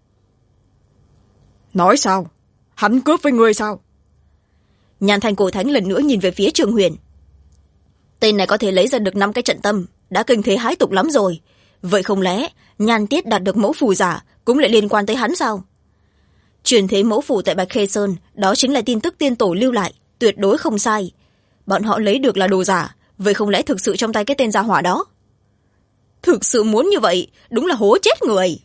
Nói sao? Hắn cướp với ngươi sao? Nhan Thanh Cổ Thánh lần nữa nhìn về phía Trương Huyền. Tên này có thể lấy ra được 5 cái trận tâm, đã kinh thế hái tục lắm rồi. Vậy không lẽ Nhan Tiết đạt được mẫu phù giả cũng lại liên quan tới hắn sao? Truyền thế mẫu phù tại Bạch Khê Sơn, đó chính là tin tức tiên tổ lưu lại, tuyệt đối không sai. Bọn họ lấy được là đồ giả, vậy không lẽ thực sự trong tay cái tên gia hỏa đó? Thực sự muốn như vậy, đúng là hố chết người.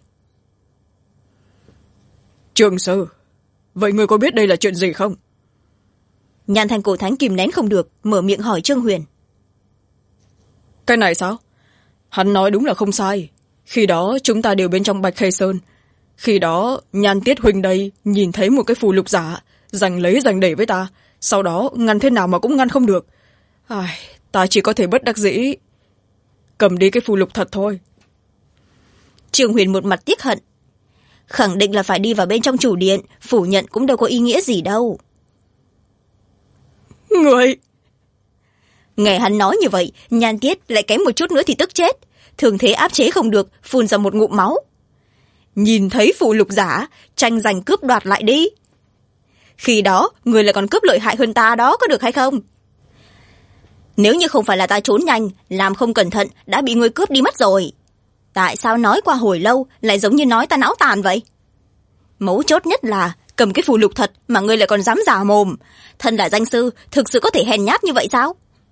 Trường Sư, vậy ngươi có biết đây là chuyện gì không? Nhan Thanh Cổ Thánh kìm nén không được, mở miệng hỏi Trương Huyền. Cái này sao? Hắn nói đúng là không sai. Khi đó chúng ta đều bên trong Bạch Khê Sơn. Khi đó Nhan Tiết huynh đây nhìn thấy một cái phù lục giả, giành lấy giành để với ta, sau đó ngăn thế nào mà cũng ngăn không được. Ta chỉ có thể bất đắc dĩ cầm đi cái phù lục thật thôi. Trương Huyền một mặt tiếc hận. Khẳng định là phải đi vào bên trong chủ điện, phủ nhận cũng đâu có ý nghĩa gì đâu. Người! Nghe hắn nói như vậy, Nhan Tiết lại kém một chút nữa thì tức chết. Thường thế áp chế không được, phun ra một ngụm máu. Nhìn thấy phù lục giả, tranh giành cướp đoạt lại đi. Khi đó, người lại còn cướp lợi hại hơn ta đó, có được hay không? Nếu như không phải là ta trốn nhanh, làm không cẩn thận, đã bị người cướp đi mất rồi. Tại sao nói qua hồi lâu, lại giống như nói ta não tàn vậy? Mấu chốt nhất là, cầm cái phù lục thật mà ngươi lại còn dám giả mồm. Thân là danh sư, thực sự có thể hèn nhát như vậy sao?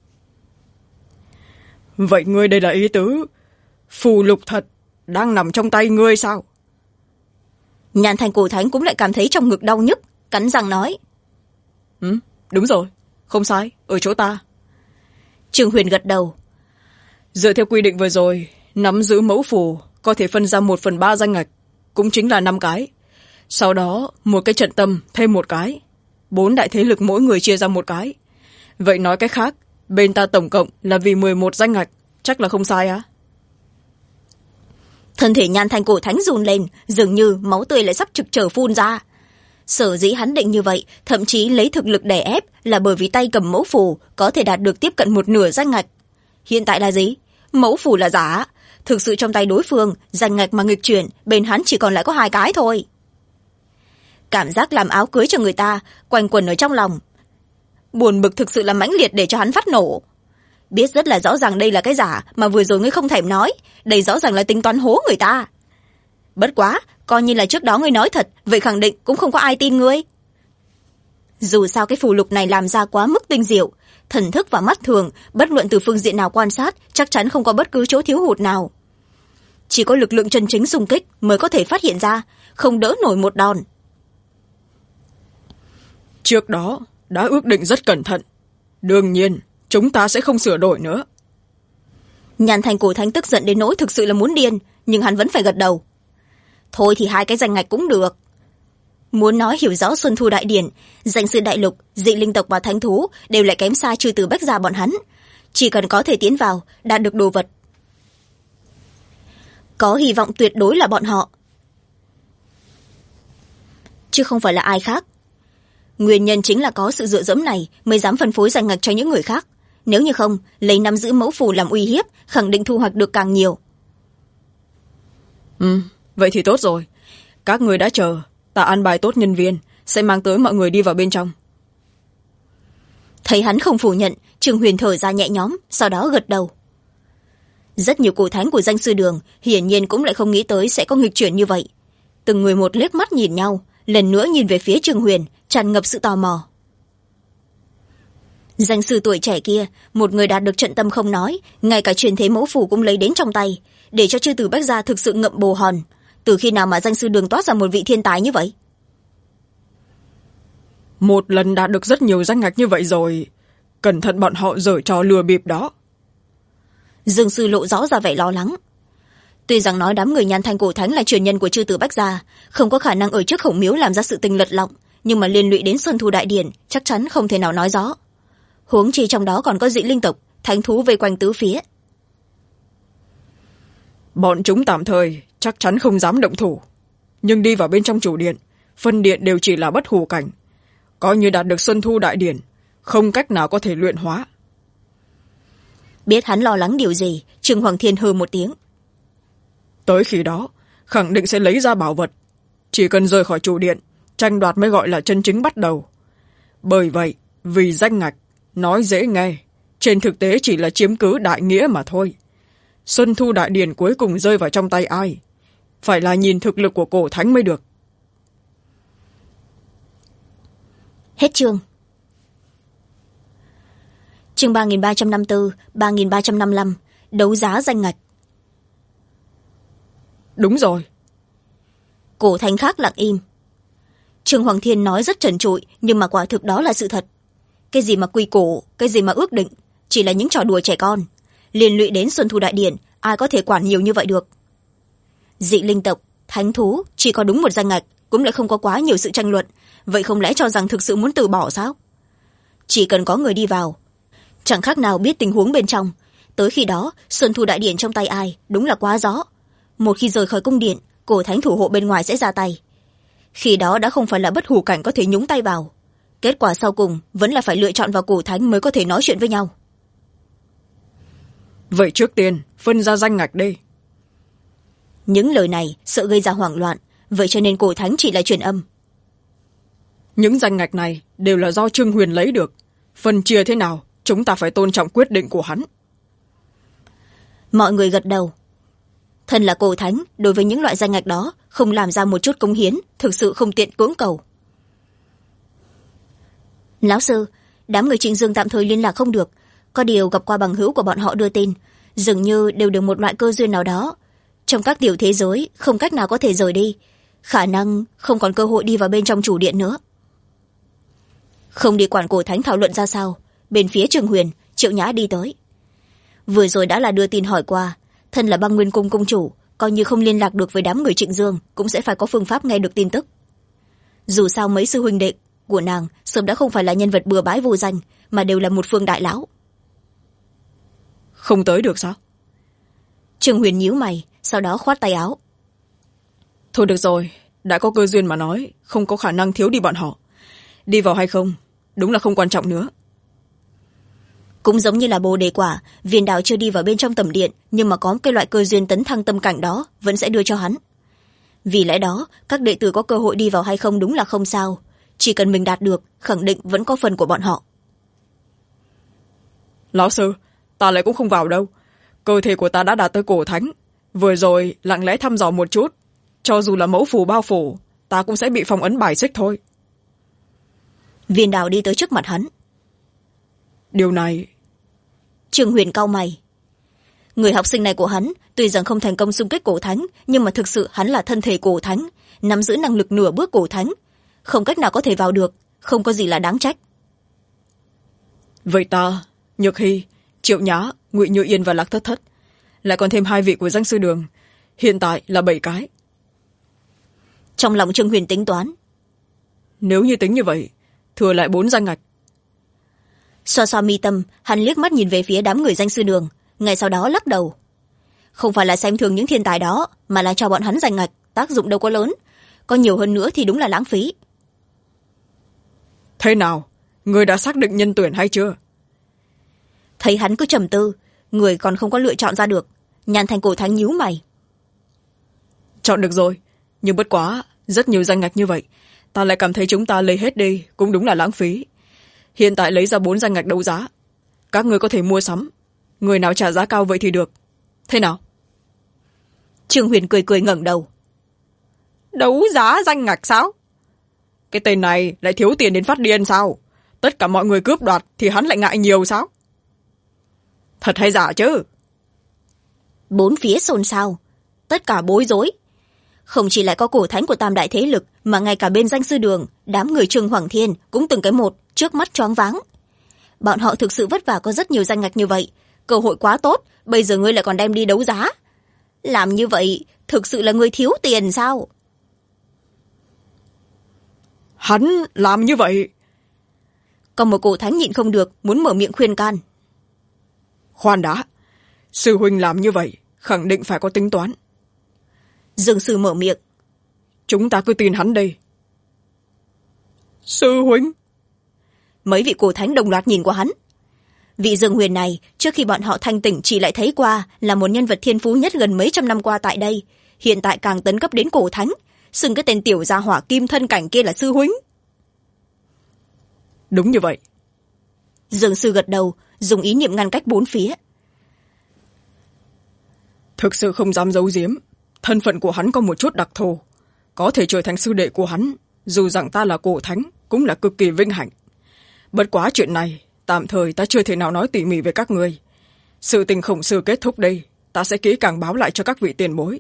Vậy ngươi đây là ý tứ phù lục thật đang nằm trong tay ngươi sao? Nhan Thanh Cổ Thánh cũng lại cảm thấy trong ngực đau nhức, cắn răng nói. Đúng rồi, không sai, ở chỗ ta. Trương Huyền gật đầu. Dựa theo quy định vừa rồi, nắm giữ mẫu phù có thể phân ra 1/3 danh ngạch, cũng chính là 5 cái. Sau đó một cái trận tâm thêm 1 cái, 4 đại thế lực mỗi người chia ra 1 cái. Vậy nói cách khác, bên ta tổng cộng là vì 11 danh ngạch, chắc là không sai á? Thân thể Nhan Thanh Cổ Thánh run lên, dường như máu tươi lại sắp trực trở phun ra. Sở dĩ hắn định như vậy, thậm chí lấy thực lực đè ép, là bởi vì tay cầm mẫu phù có thể đạt được tiếp cận 1/2 danh ngạch. Hiện tại là gì? Mẫu phù là giả, thực sự trong tay đối phương, danh ngạch mà nghịch chuyển, bên hắn chỉ còn lại có 2 cái thôi. Cảm giác làm áo cưới cho người ta quanh quẩn ở trong lòng. Buồn bực thực sự là mãnh liệt để cho hắn phát nổ. Biết rất là rõ ràng đây là cái giả mà vừa rồi ngươi không thèm nói, đây rõ ràng là tính toán hố người ta. Bất quá, coi như là trước đó ngươi nói thật, vậy khẳng định cũng không có ai tin ngươi. Dù sao cái phù lục này làm ra quá mức tinh diệu, thần thức và mắt thường, bất luận từ phương diện nào quan sát, chắc chắn không có bất cứ chỗ thiếu hụt nào. Chỉ có lực lượng chân chính xung kích mới có thể phát hiện ra, không đỡ nổi một đòn. Trước đó đã ước định rất cẩn thận, đương nhiên chúng ta sẽ không sửa đổi nữa. Nhan Thanh Cổ Thánh tức giận đến nỗi thực sự là muốn điên, nhưng hắn vẫn phải gật đầu. Thôi thì 2 cái danh ngạch cũng được. Muốn nói hiểu rõ Xuân Thu Đại Điển, danh sư đại lục, dị linh tộc và thánh thú đều lại kém xa Chư Tử Bách Gia bọn hắn. Chỉ cần có thể tiến vào, đạt được đồ vật, có hy vọng tuyệt đối là bọn họ, chứ không phải là ai khác. Nguyên nhân chính là có sự dựa dẫm này mới dám phân phối danh ngạch cho những người khác. Nếu như không, lấy nắm giữ mẫu phù làm uy hiếp, khẳng định thu hoạch được càng nhiều. Vậy thì tốt rồi. Các người đã chờ, ta an bài tốt nhân viên, sẽ mang tới mọi người đi vào bên trong. Thấy hắn không phủ nhận, Trương Huyền thở ra nhẹ nhõm, sau đó gật đầu. Rất nhiều cổ thánh của danh sư đường hiển nhiên cũng lại không nghĩ tới sẽ có nghịch chuyển như vậy. Từng người một liếc mắt nhìn nhau, lần nữa nhìn về phía Trương Huyền, tràn ngập sự tò mò. Danh sư tuổi trẻ kia, một người đạt được trận tâm không nói, ngay cả truyền thế mẫu phù cũng lấy đến trong tay, để cho Chư Tử Bách Gia thực sự ngậm bồ hòn. Từ khi nào mà danh sư đường toát ra một vị thiên tài như vậy? Một lần đạt được rất nhiều danh ngạch như vậy rồi, cẩn thận bọn họ giở trò lừa bịp đó. Dương sư lộ rõ ra vẻ lo lắng. Tuy rằng nói đám người Nhan Thanh Cổ Thánh là truyền nhân của Chư Tử Bách Gia, không có khả năng ở trước Khổng Miếu làm ra sự tình lật lọng, nhưng mà liên lụy đến Xuân Thu Đại Điển, chắc chắn không thể nào nói rõ. Huống chi trong đó còn có dị linh tộc, thánh thú vây quanh tứ phía. Bọn chúng tạm thời chắc chắn không dám động thủ, nhưng đi vào bên trong chủ điện, phân điện đều chỉ là bất hủ cảnh, coi như đạt được Xuân Thu Đại Điển, không cách nào có thể luyện hóa. Biết hắn lo lắng điều gì, Trương Hoàng Thiên hừ một tiếng. Tới khi đó khẳng định sẽ lấy ra bảo vật, chỉ cần rời khỏi chủ điện, tranh đoạt mới gọi là chân chính bắt đầu. Bởi vậy, vì danh ngạch, nói dễ nghe, trên thực tế chỉ là chiếm cứ đại nghĩa mà thôi. Xuân Thu Đại Điển cuối cùng rơi vào trong tay ai, phải là nhìn thực lực của cổ thánh mới được. Hết chương. Chương 3354, 3355, đấu giá danh ngạch. Đúng rồi. Cổ thánh khác lặng im. Trương Hoàng Thiên nói rất trần trụi, nhưng mà quả thực đó là sự thật. Cái gì mà quy củ, cái gì mà ước định, chỉ là những trò đùa trẻ con. Liên lụy đến Xuân Thu Đại Điển, ai có thể quản nhiều như vậy được. Dị linh tộc, thánh thú, chỉ có đúng một danh ngạch, cũng lại không có quá nhiều sự tranh luận. Vậy không lẽ cho rằng thực sự muốn từ bỏ sao? Chỉ cần có người đi vào, chẳng khác nào biết tình huống bên trong. Tới khi đó, Xuân Thu Đại Điển trong tay ai, đúng là quá rõ. Một khi rời khỏi cung điện, cổ thánh thủ hộ bên ngoài sẽ ra tay. Khi đó đã không phải là bất hủ cảnh có thể nhúng tay vào. Kết quả sau cùng vẫn là phải lựa chọn vào cổ thánh mới có thể nói chuyện với nhau. Vậy trước tiên phân ra danh ngạch đi. Những lời này sợ gây ra hoảng loạn, vậy cho nên cổ thánh chỉ là truyền âm. Những danh ngạch này đều là do Trương Huyền lấy được, phân chia thế nào chúng ta phải tôn trọng quyết định của hắn. Mọi người gật đầu. Thân là cổ thánh, đối với những loại danh ngạch đó không làm ra một chút cống hiến, thực sự không tiện cưỡng cầu. Lão sư, đám người Trịnh Dương tạm thời liên lạc không được, có điều gặp qua bằng hữu của bọn họ đưa tin, dường như đều được một loại cơ duyên nào đó. Trong các tiểu thế giới không cách nào có thể rời đi, khả năng không còn cơ hội đi vào bên trong chủ điện nữa. Không đi quản cổ thánh thảo luận ra sao, bên phía Trương Huyền, Triệu Nhã đi tới. Vừa rồi đã là đưa tin hỏi qua, thân là Băng Nguyên cung cung chủ, coi như không liên lạc được với đám người Trịnh Dương cũng sẽ phải có phương pháp nghe được tin tức. Dù sao mấy sư huynh đệ của nàng sớm đã không phải là nhân vật bừa bãi vô danh, mà đều là một phương đại lão. Không tới được sao? Trương Huyền nhíu mày, sau đó khoát tay áo. Thôi được rồi, đã có cơ duyên mà nói, không có khả năng thiếu đi bọn họ. Đi vào hay không, đúng là không quan trọng nữa. Cũng giống như là Bồ Đề Quả, viên đạo chưa đi vào bên trong tầm điện, nhưng mà có cái loại cơ duyên tấn thăng tâm cảnh đó vẫn sẽ đưa cho hắn. Vì lẽ đó, các đệ tử có cơ hội đi vào hay không đúng là không sao. Chỉ cần mình đạt được, khẳng định vẫn có phần của bọn họ. Lão sư, ta lại cũng không vào đâu. Cơ thể của ta đã đạt tới cổ thánh. Vừa rồi lặng lẽ thăm dò một chút, cho dù là mẫu phù bao phủ, ta cũng sẽ bị phong ấn bài xích thôi. Viên đạo đi tới trước mặt hắn. Điều này... Trương Huyền cau mày. Người học sinh này của hắn tuy rằng không thành công xung kích cổ thánh, nhưng mà thực sự hắn là thân thể cổ thánh, nắm giữ năng lực nửa bước cổ thánh, không cách nào có thể vào được, không có gì là đáng trách. Vậy ta, Nhược Hy, Triệu Nhã, Ngụy Như Yên và Lạc Thất Thất, lại còn thêm 2 vị của danh sư đường, hiện tại là 7 cái. Trong lòng Trương Huyền tính toán. Nếu như tính như vậy, thừa lại 4 danh ngạch. Xoa xoa mi tâm, hắn liếc mắt nhìn về phía đám người danh sư đường, ngay sau đó lắc đầu. Không phải là xem thường những thiên tài đó, mà là cho bọn hắn danh ngạch, tác dụng đâu có lớn, có nhiều hơn nữa thì đúng là lãng phí. Thế nào, người đã xác định nhân tuyển hay chưa? Thấy hắn cứ trầm tư, người còn không có lựa chọn ra được, Nhàn Thành cổ thánh nhíu mày. Chọn được rồi, nhưng bất quá rất nhiều danh ngạch như vậy, ta lại cảm thấy chúng ta lấy hết đi cũng đúng là lãng phí. Hiện tại lấy ra 4 danh ngạch đấu giá, các người có thể mua sắm, người nào trả giá cao vậy thì được. Thế nào? Trương Huyền cười cười ngẩng đầu. Đấu giá danh ngạch sao? Cái tên này lại thiếu tiền đến phát điên sao? Tất cả mọi người cướp đoạt thì hắn lại ngại nhiều sao? Thật hay giả chứ? Bốn phía xôn xao, tất cả bối rối. Không chỉ lại có cổ thánh của tam đại thế lực, mà ngay cả bên danh sư đường, đám người Trương Hoàng Thiên cũng từng cái một trước mắt choáng váng. Bọn họ thực sự vất vả có rất nhiều danh ngạch như vậy, cơ hội quá tốt, bây giờ ngươi lại còn đem đi đấu giá. Làm như vậy thực sự là ngươi thiếu tiền sao? Hắn làm như vậy? Còn một cổ thánh nhịn không được, muốn mở miệng khuyên can. Khoan đã, sư huynh làm như vậy khẳng định phải có tính toán. Dương sư mở miệng. Chúng ta cứ tin hắn đây. Sư huynh. Mấy vị cổ thánh đồng loạt nhìn qua hắn. Vị Dương Huyền này trước khi bọn họ thanh tỉnh chỉ lại thấy qua là một nhân vật thiên phú nhất gần mấy trăm năm qua tại đây, hiện tại càng tấn cấp đến cổ thánh, xưng cái tên tiểu gia hỏa kim thân cảnh kia là sư huynh. Đúng như vậy. Dương sư gật đầu, dùng ý niệm ngăn cách bốn phía. Thực sự không dám giấu giếm, thân phận của hắn có một chút đặc thù, có thể trở thành sư đệ của hắn, dù rằng ta là cổ thánh cũng là cực kỳ vinh hạnh. Bất quá chuyện này tạm thời ta chưa thể nào nói tỉ mỉ về các người. Sự tình khổng sư kết thúc đây, ta sẽ kỹ càng báo lại cho các vị tiền bối.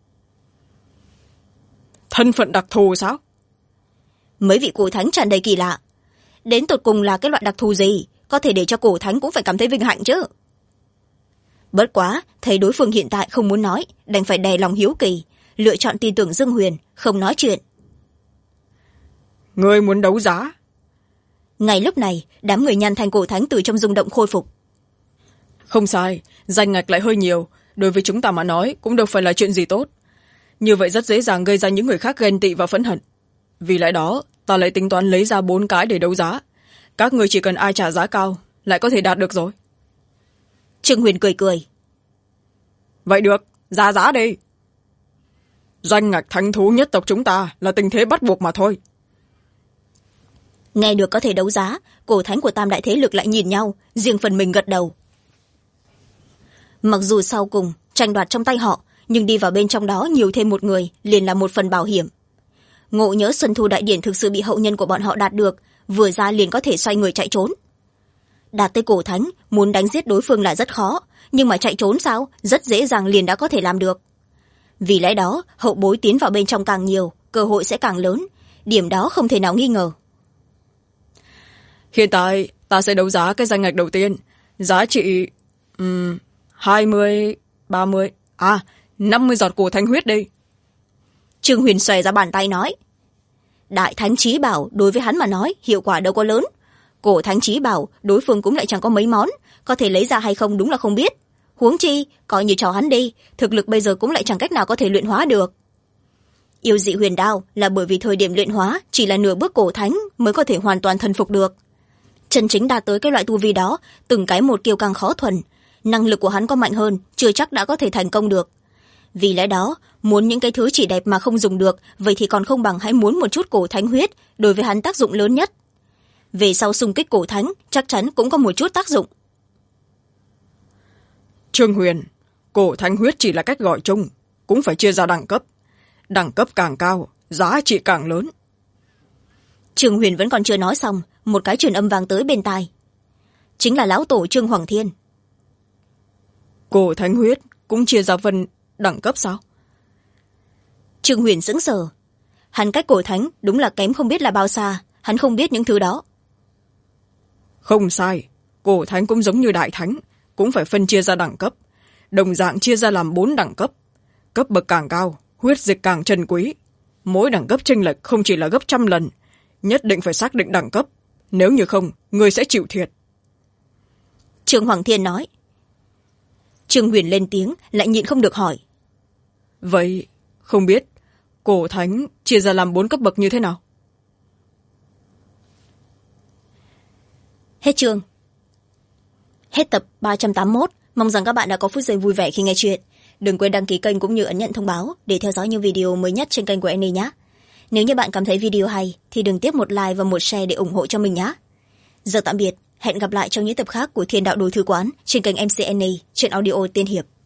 Thân phận đặc thù sao? Mấy vị cổ thánh tràn đầy kỳ lạ. Đến tột cùng là cái loại đặc thù gì, có thể để cho cổ thánh cũng phải cảm thấy vinh hạnh chứ. Bất quá thấy đối phương hiện tại không muốn nói, đành phải đè lòng hiếu kỳ, lựa chọn tin tưởng Dương Huyền, không nói chuyện. Ngươi muốn đấu giá? Ngay lúc này đám người nhăn thành cổ thánh từ trong rung động khôi phục. Không sai, danh ngạch lại hơi nhiều, đối với chúng ta mà nói cũng đâu phải là chuyện gì tốt. Như vậy rất dễ dàng gây ra những người khác ghen tị và phẫn hận. Vì lẽ đó ta lại tính toán lấy ra 4 cái để đấu giá, các người chỉ cần ai trả giá cao lại có thể đạt được rồi. Trương Huyền cười cười. Vậy được, ra giá đi. Danh ngạch thánh thú nhất tộc chúng ta là tình thế bắt buộc mà thôi. Nghe được có thể đấu giá, cổ thánh của tam đại thế lực lại nhìn nhau, riêng phần mình gật đầu. Mặc dù sau cùng tranh đoạt trong tay họ, nhưng đi vào bên trong đó nhiều thêm một người liền là một phần bảo hiểm. Ngộ nhỡ Xuân Thu đại điển thực sự bị hậu nhân của bọn họ đạt được, vừa ra liền có thể xoay người chạy trốn. Đạt tới cổ thánh, muốn đánh giết đối phương là rất khó, nhưng mà chạy trốn sao, rất dễ dàng liền đã có thể làm được. Vì lẽ đó hậu bối tiến vào bên trong càng nhiều, cơ hội sẽ càng lớn, điểm đó không thể nào nghi ngờ. Hiện tại ta sẽ đấu giá cái danh ngạch đầu tiên, giá trị 20, 30, 50 giọt cổ thánh huyết đi. Trương Huyền xòe ra bàn tay nói. Đại thánh chí bảo đối với hắn mà nói hiệu quả đâu có lớn, cổ thánh chí bảo đối phương cũng lại chẳng có mấy món, có thể lấy ra hay không đúng là không biết. Huống chi coi như cho hắn đi, thực lực bây giờ cũng lại chẳng cách nào có thể luyện hóa được. Yêu dị huyền đao là bởi vì thời điểm luyện hóa chỉ là nửa bước cổ thánh mới có thể hoàn toàn thần phục được. Chân chính đạt tới cái loại tu vi đó, từng cái một kiêu căng khó thuần, năng lực của hắn có mạnh hơn chưa chắc đã có thể thành công được. Vì lẽ đó muốn những cái thứ chỉ đẹp mà không dùng được, vậy thì còn không bằng hãy muốn một chút cổ thánh huyết, đối với hắn tác dụng lớn nhất. Về sau xung kích cổ thánh chắc chắn cũng có một chút tác dụng. Trương Huyền, cổ thánh huyết chỉ là cách gọi chung, cũng phải chia ra đẳng cấp càng cao giá trị càng lớn. Trương Huyền vẫn còn chưa nói xong, một cái truyền âm vang tới bên tai. Chính là lão tổ Trương Hoàng Thiên. Cổ thánh huyết cũng chia ra phân đẳng cấp sao? Trương Huyền sững sờ. Hắn cách cổ thánh đúng là kém không biết là bao xa, hắn không biết những thứ đó. Không sai, cổ thánh cũng giống như đại thánh, cũng phải phân chia ra đẳng cấp, đồng dạng chia ra làm 4 đẳng cấp. Cấp bậc càng cao, huyết dịch càng trân quý. Mỗi đẳng cấp chênh lệch không chỉ là gấp 100 lần, nhất định phải xác định đẳng cấp, nếu như không người sẽ chịu thiệt. Trương Hoàng Thiên nói. Trương Huyền lên tiếng lại nhịn không được hỏi. Vậy không biết cổ thánh chia ra làm 4 cấp bậc như thế nào? Hết chương. Hết tập 381. Mong rằng các bạn đã có phút giây vui vẻ khi nghe chuyện. Đừng quên đăng ký kênh cũng như ấn nhận thông báo để theo dõi những video mới nhất trên kênh của Annie nhé. Nếu như bạn cảm thấy video hay thì đừng tiếp một like và một share để ủng hộ cho mình nhé. Giờ tạm biệt, hẹn gặp lại trong những tập khác của Thiên Đạo Đồ Thư Quán trên kênh MC Annie, chuyện audio tiên hiệp.